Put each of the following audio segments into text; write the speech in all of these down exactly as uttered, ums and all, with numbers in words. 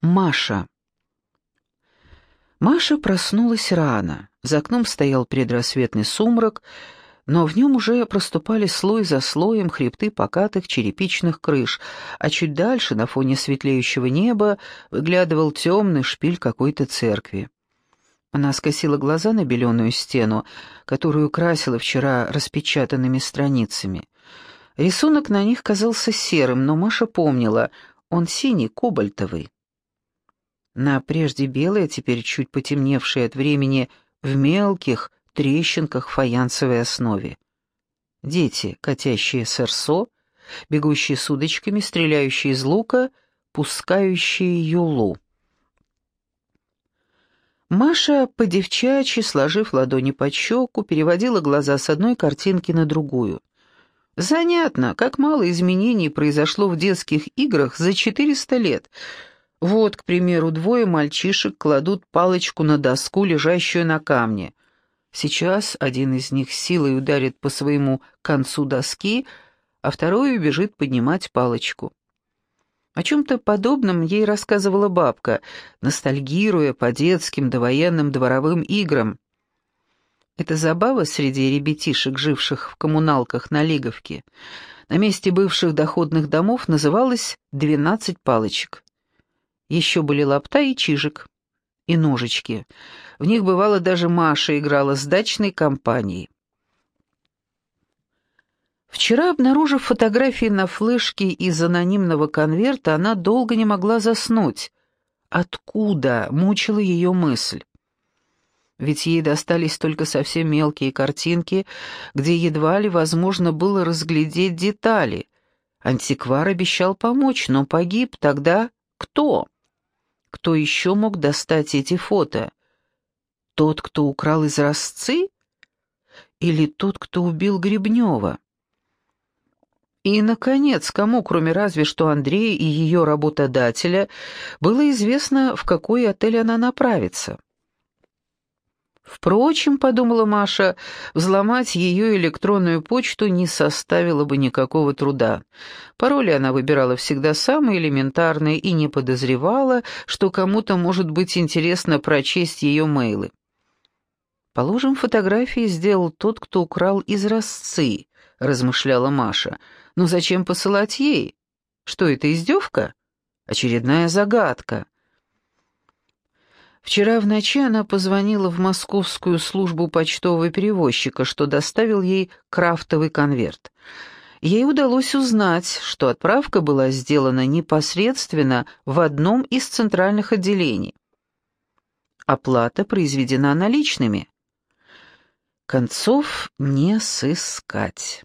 Маша. Маша проснулась рано. За окном стоял предрассветный сумрак, но в нем уже проступали слой за слоем хребты покатых черепичных крыш, а чуть дальше, на фоне светлеющего неба, выглядывал темный шпиль какой-то церкви. Она скосила глаза на беленую стену, которую красила вчера распечатанными страницами. Рисунок на них казался серым, но Маша помнила, он синий, кобальтовый. На прежде белой, а теперь чуть потемневшей от времени, в мелких трещинках фаянсовой основе. Дети, катящие сэрсо, бегущие с удочками, стреляющие из лука, пускающие юлу. Маша, по-девчачьи, сложив ладони под щеку, переводила глаза с одной картинки на другую. Занятно, как мало изменений произошло в детских играх за четыреста лет. Вот, к примеру, двое мальчишек кладут палочку на доску, лежащую на камне. Сейчас один из них силой ударит по своему концу доски, а второй убежит поднимать палочку. О чем-то подобном ей рассказывала бабка, ностальгируя по детским довоенным дворовым играм. Эта забава среди ребятишек, живших в коммуналках на Лиговке, на месте бывших доходных домов называлась «двенадцать палочек». Еще были лапта и чижик, и ножички. В них, бывало, даже Маша играла с дачной компанией. Вчера, обнаружив фотографии на флешке из анонимного конверта, она долго не могла заснуть. Откуда мучила ее мысль? Ведь ей достались только совсем мелкие картинки, где едва ли возможно было разглядеть детали. Антиквар обещал помочь, но погиб. Тогда кто? Кто еще мог достать эти фото? Тот, кто украл изразцы? Или тот, кто убил Гребнева? И, наконец, кому, кроме разве что Андрея и ее работодателя, было известно, в какой отель она направится? Впрочем, подумала Маша, взломать ее электронную почту не составило бы никакого труда. Пароли она выбирала всегда самые элементарные и не подозревала, что кому-то может быть интересно прочесть ее мейлы. «Положим, фотографии сделал тот, кто украл изразцы», — размышляла Маша. «Но зачем посылать ей? Что это, издевка? Очередная загадка». Вчера в ночи она позвонила в московскую службу почтового перевозчика, что доставил ей крафтовый конверт. Ей удалось узнать, что отправка была сделана непосредственно в одном из центральных отделений. Оплата произведена наличными. Концов не сыскать.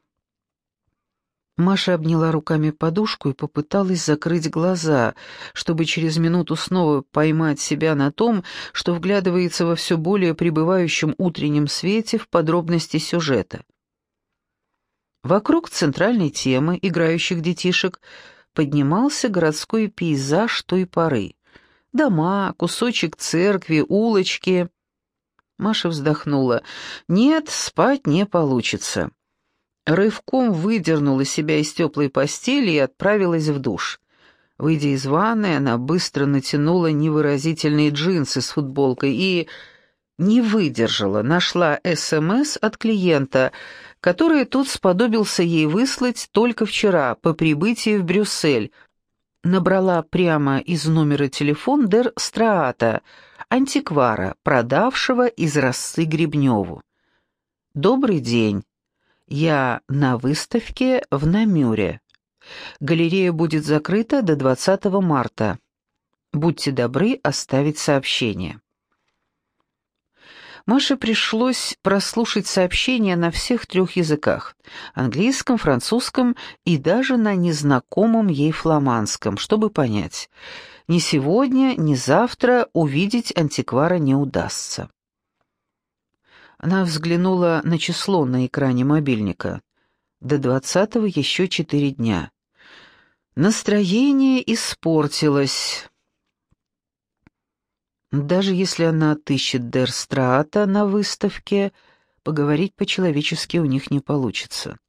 Маша обняла руками подушку и попыталась закрыть глаза, чтобы через минуту снова поймать себя на том, что вглядывается во все более пребывающем утреннем свете в подробности сюжета. Вокруг центральной темы играющих детишек поднимался городской пейзаж той поры. Дома, кусочек церкви, улочки. Маша вздохнула. «Нет, спать не получится». Рывком выдернула себя из теплой постели и отправилась в душ. Выйдя из ванной, она быстро натянула невыразительные джинсы с футболкой и не выдержала, нашла СМС от клиента, который тот сподобился ей выслать только вчера, по прибытии в Брюссель. Набрала прямо из номера телефон Дер Страата, антиквара, продавшего изразцы Гребневу. «Добрый день. Я на выставке в Намюре. Галерея будет закрыта до двадцатого марта. Будьте добры оставить сообщение». Маше пришлось прослушать сообщение на всех трех языках — английском, французском и даже на незнакомом ей фламандском, чтобы понять — ни сегодня, ни завтра увидеть антиквара не удастся. Она взглянула на число на экране мобильника. До двадцатого еще четыре дня. Настроение испортилось. Даже если она отыщет Дер Страата на выставке, поговорить по-человечески у них не получится.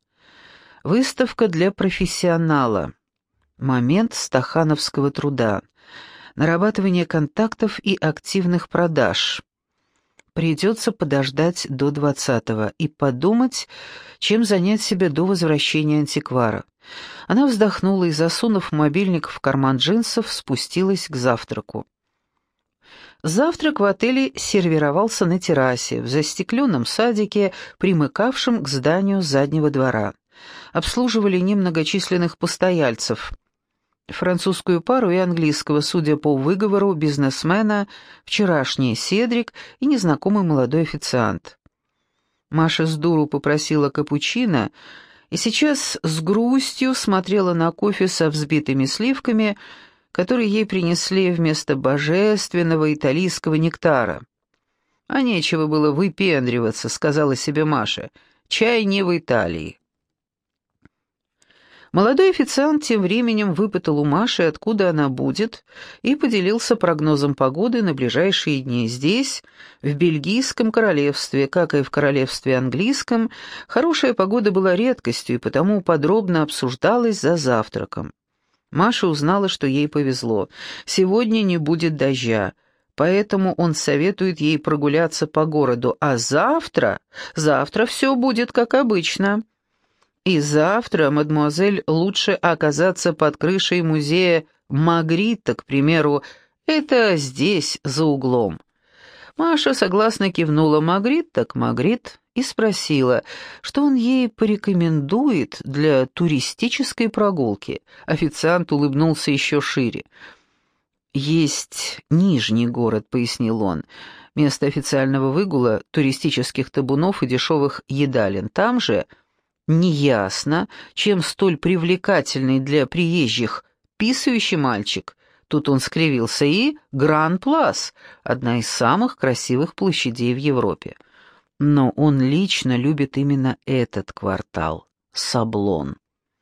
Выставка для профессионала. Момент стахановского труда. нарабатывание контактов и активных продаж. Придется подождать до двадцатого и подумать, чем занять себя до возвращения антиквара. Она вздохнула и, засунув мобильник в карман джинсов, спустилась к завтраку. Завтрак в отеле сервировался на террасе, в застекленном садике, примыкавшем к зданию заднего двора. Обслуживали немногочисленных постояльцев, французскую пару и английского, судя по выговору бизнесмена, вчерашний Седрик и незнакомый молодой официант. Маша с дуру попросила капучино и сейчас с грустью смотрела на кофе со взбитыми сливками, который ей принесли вместо божественного итальянского нектара. «А нечего было выпендриваться», — сказала себе Маша. «Чай не в Италии». Молодой официант тем временем выпытал у Маши, откуда она будет, и поделился прогнозом погоды на ближайшие дни. Здесь, в Бельгийском королевстве, как и в королевстве английском, хорошая погода была редкостью и потому подробно обсуждалась за завтраком. Маша узнала, что ей повезло. Сегодня не будет дождя, поэтому он советует ей прогуляться по городу, а завтра, завтра все будет как обычно. И завтра, мадемуазель, лучше оказаться под крышей музея Магритта, к примеру, это здесь, за углом. Маша согласно кивнула Магрит, так Магрит, и спросила, что он ей порекомендует для туристической прогулки. Официант улыбнулся еще шире. «Есть Нижний город», — пояснил он, — «место официального выгула, туристических табунов и дешевых едалин. Там же неясно, чем столь привлекательный для приезжих писающий мальчик». Тут он скривился, и Гран-Плас, одна из самых красивых площадей в Европе. Но он лично любит именно этот квартал, Саблон.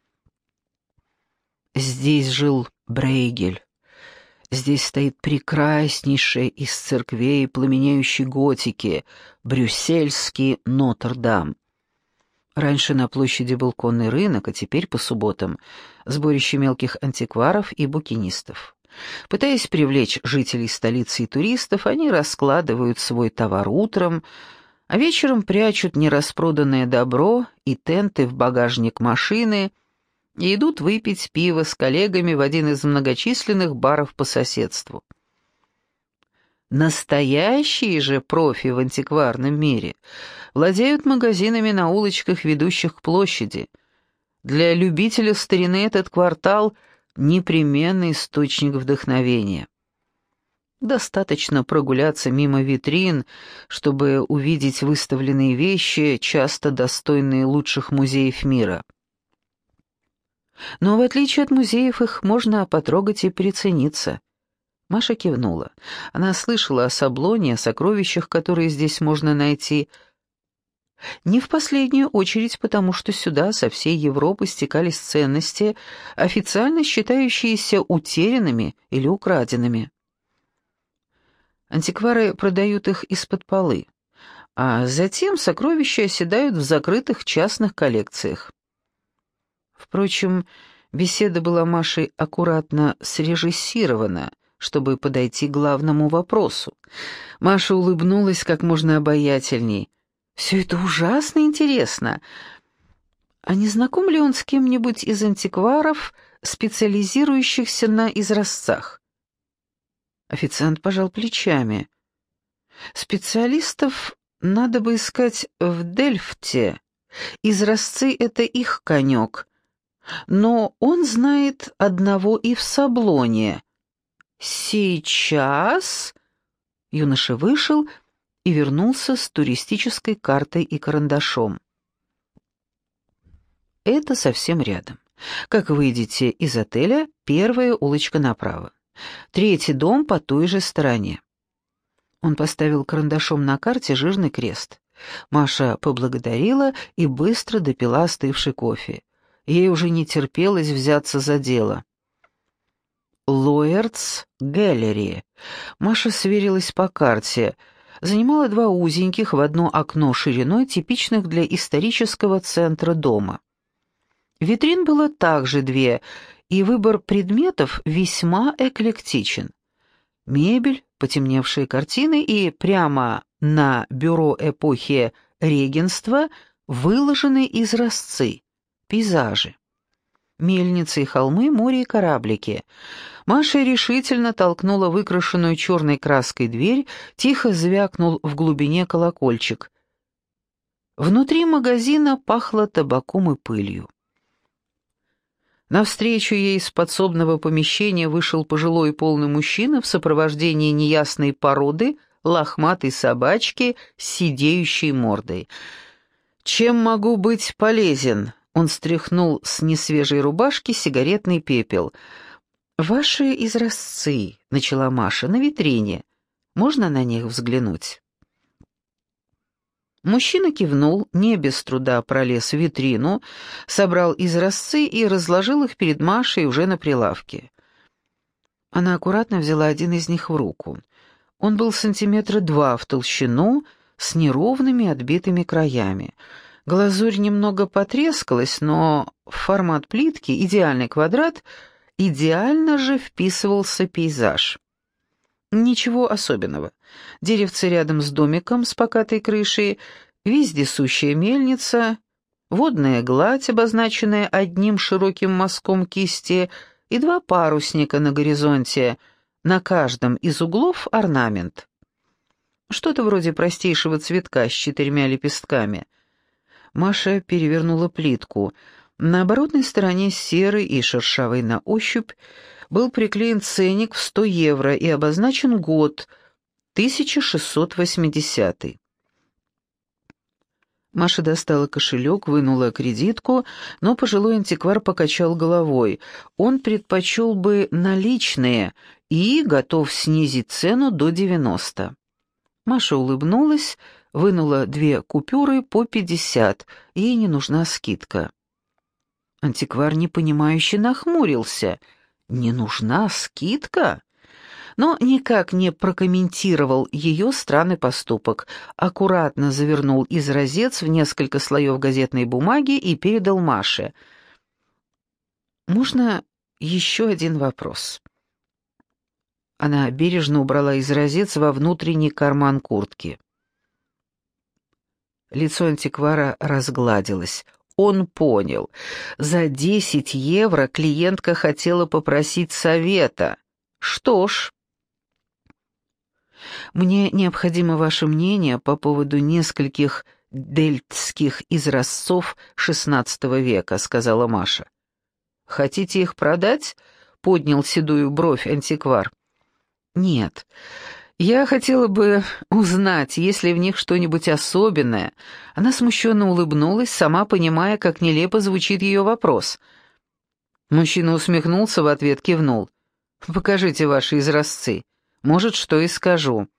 Здесь жил Брейгель. Здесь стоит прекраснейшая из церквей пламенеющей готики, брюссельский Нотр-Дам. Раньше на площади был конный рынок, а теперь по субботам сборище мелких антикваров и букинистов. Пытаясь привлечь жителей столицы и туристов, они раскладывают свой товар утром, а вечером прячут нераспроданное добро и тенты в багажник машины и идут выпить пиво с коллегами в один из многочисленных баров по соседству. Настоящие же профи в антикварном мире владеют магазинами на улочках, ведущих к площади. Для любителя старины этот квартал – непременный источник вдохновения. Достаточно прогуляться мимо витрин, чтобы увидеть выставленные вещи, часто достойные лучших музеев мира. Но в отличие от музеев их можно потрогать и прицениться. Маша кивнула. Она слышала о Саблоне, о сокровищах, которые здесь можно найти. Не в последнюю очередь потому, что сюда со всей Европы стекались ценности, официально считающиеся утерянными или украденными. Антиквары продают их из-под полы, а затем сокровища оседают в закрытых частных коллекциях. Впрочем, беседа была Машей аккуратно срежиссирована, чтобы подойти к главному вопросу. Маша улыбнулась как можно обаятельней. «Все это ужасно интересно. А не знаком ли он с кем-нибудь из антикваров, специализирующихся на изразцах?» Официант пожал плечами. «Специалистов надо бы искать в Дельфте. Изразцы — это их конек. Но он знает одного и в Саблоне. Сейчас...» Юноша вышел и вернулся с туристической картой и карандашом. Это совсем рядом. Как выйдете из отеля, первая улочка направо. Третий дом по той же стороне. Он поставил карандашом на карте жирный крест. Маша поблагодарила и быстро допила остывший кофе. Ей уже не терпелось взяться за дело. Лоэртс Гэллери. Маша сверилась по карте. Занимала два узеньких в одно окно шириной, типичных для исторического центра дома. Витрин было также две, и выбор предметов весьма эклектичен. Мебель, потемневшие картины и прямо на бюро эпохи регенства выложены изразцы, пейзажи. Мельницы и холмы, море и кораблики. Маша решительно толкнула выкрашенную черной краской дверь, тихо звякнул в глубине колокольчик. Внутри магазина пахло табаком и пылью. Навстречу ей из подсобного помещения вышел пожилой полный мужчина в сопровождении неясной породы, лохматой собачки с сидеющей мордой. «Чем могу быть полезен?» Он стряхнул с несвежей рубашки сигаретный пепел. «Ваши изразцы», — начала Маша, — «на витрине. Можно на них взглянуть?» Мужчина кивнул, не без труда пролез в витрину, собрал изразцы и разложил их перед Машей уже на прилавке. Она аккуратно взяла один из них в руку. Он был сантиметра два в толщину, с неровными отбитыми краями. Глазурь немного потрескалась, но в формат плитки, идеальный квадрат, идеально же вписывался пейзаж. Ничего особенного. Деревце рядом с домиком с покатой крышей, вездесущая мельница, водная гладь, обозначенная одним широким мазком кисти, и два парусника на горизонте, на каждом из углов орнамент. Что-то вроде простейшего цветка с четырьмя лепестками. Маша перевернула плитку. На оборотной стороне, серой и шершавой на ощупь, был приклеен ценник в сто евро и обозначен год тысяча шестьсот восьмидесятый. Маша достала кошелек, вынула кредитку, но пожилой антиквар покачал головой. Он предпочел бы наличные и готов снизить цену до девяноста. Маша улыбнулась, вынула две купюры по пятьдесят, ей не нужна скидка. Антиквар непонимающе нахмурился. «Не нужна скидка?» Но никак не прокомментировал ее странный поступок, аккуратно завернул изразец в несколько слоев газетной бумаги и передал Маше. «Можно еще один вопрос?» Она бережно убрала изразец во внутренний карман куртки. Лицо антиквара разгладилось. Он понял. За десять евро клиентка хотела попросить совета. Что ж, мне необходимо ваше мнение по поводу нескольких дельтских изразцов шестнадцатого века, сказала Маша. Хотите их продать? Поднял седую бровь антиквар. Нет. «Я хотела бы узнать, есть ли в них что-нибудь особенное». Она смущенно улыбнулась, сама понимая, как нелепо звучит ее вопрос. Мужчина усмехнулся, в ответ кивнул. «Покажите ваши изразцы. Может, что и скажу».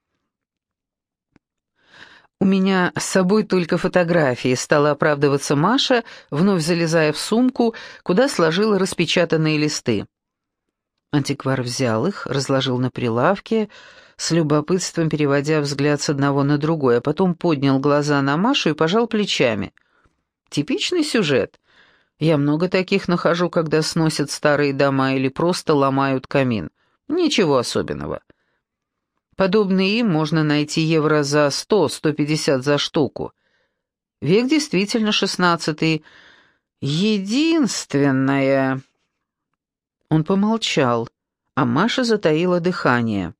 «У меня с собой только фотографии», — стала оправдываться Маша, вновь залезая в сумку, куда сложила распечатанные листы. Антиквар взял их, разложил на прилавке, с любопытством переводя взгляд с одного на другой, а потом поднял глаза на Машу и пожал плечами. «Типичный сюжет. Я много таких нахожу, когда сносят старые дома или просто ломают камин. Ничего особенного. Подобные им можно найти евро за сто — сто пятьдесят за штуку. Век действительно шестнадцатый. Единственное...» Он помолчал, а Маша затаила дыхание.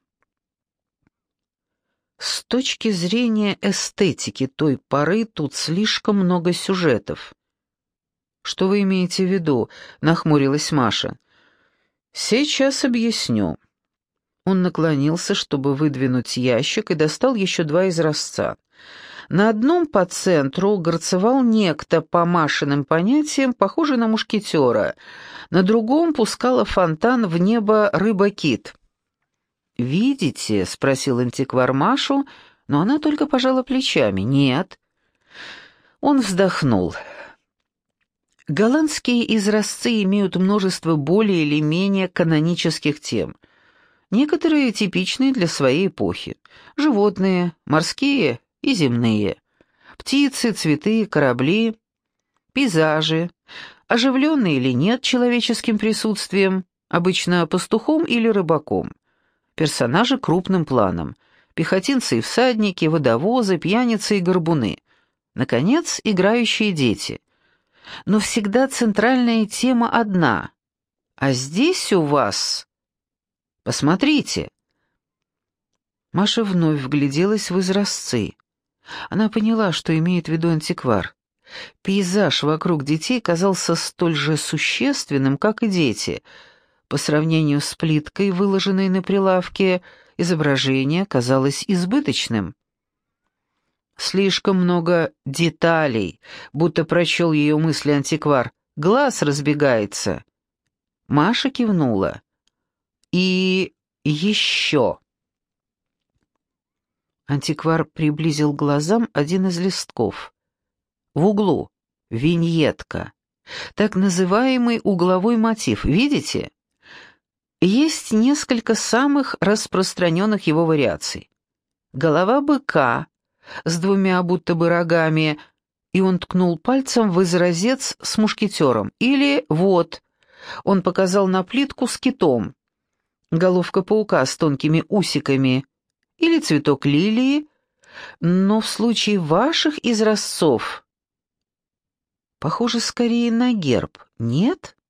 С точки зрения эстетики той поры тут слишком много сюжетов. «Что вы имеете в виду?» — нахмурилась Маша. «Сейчас объясню». Он наклонился, чтобы выдвинуть ящик, и достал еще два изразца. На одном по центру горцевал некто, по Машиным понятиям, похожий на мушкетера, на другом пускала фонтан в небо рыба-кит. «Видите?» — спросил антиквар Машу, но она только пожала плечами. «Нет». Он вздохнул. Голландские изразцы имеют множество более или менее канонических тем. Некоторые типичные для своей эпохи. Животные, морские и земные. Птицы, цветы, корабли, пейзажи, оживленные или нет человеческим присутствием, обычно пастухом или рыбаком. Персонажи крупным планом. Пехотинцы и всадники, водовозы, пьяницы и горбуны. Наконец, играющие дети. Но всегда центральная тема одна. А здесь у вас... Посмотрите. Маша вновь вгляделась в изразцы. Она поняла, что имеет в виду антиквар. Пейзаж вокруг детей казался столь же существенным, как и дети. По сравнению с плиткой, выложенной на прилавке, изображение казалось избыточным. Слишком много деталей, будто прочел ее мысли антиквар. Глаз разбегается. Маша кивнула. И еще. Антиквар приблизил к глазам один из листков. В углу виньетка. Так называемый угловой мотив. Видите? Есть несколько самых распространенных его вариаций. Голова быка с двумя будто бы рогами, и он ткнул пальцем в изразец с мушкетером. Или вот, он показал на плитку с китом. Головка паука с тонкими усиками. Или цветок лилии. Но в случае ваших изразцов... Похоже скорее на герб, нет?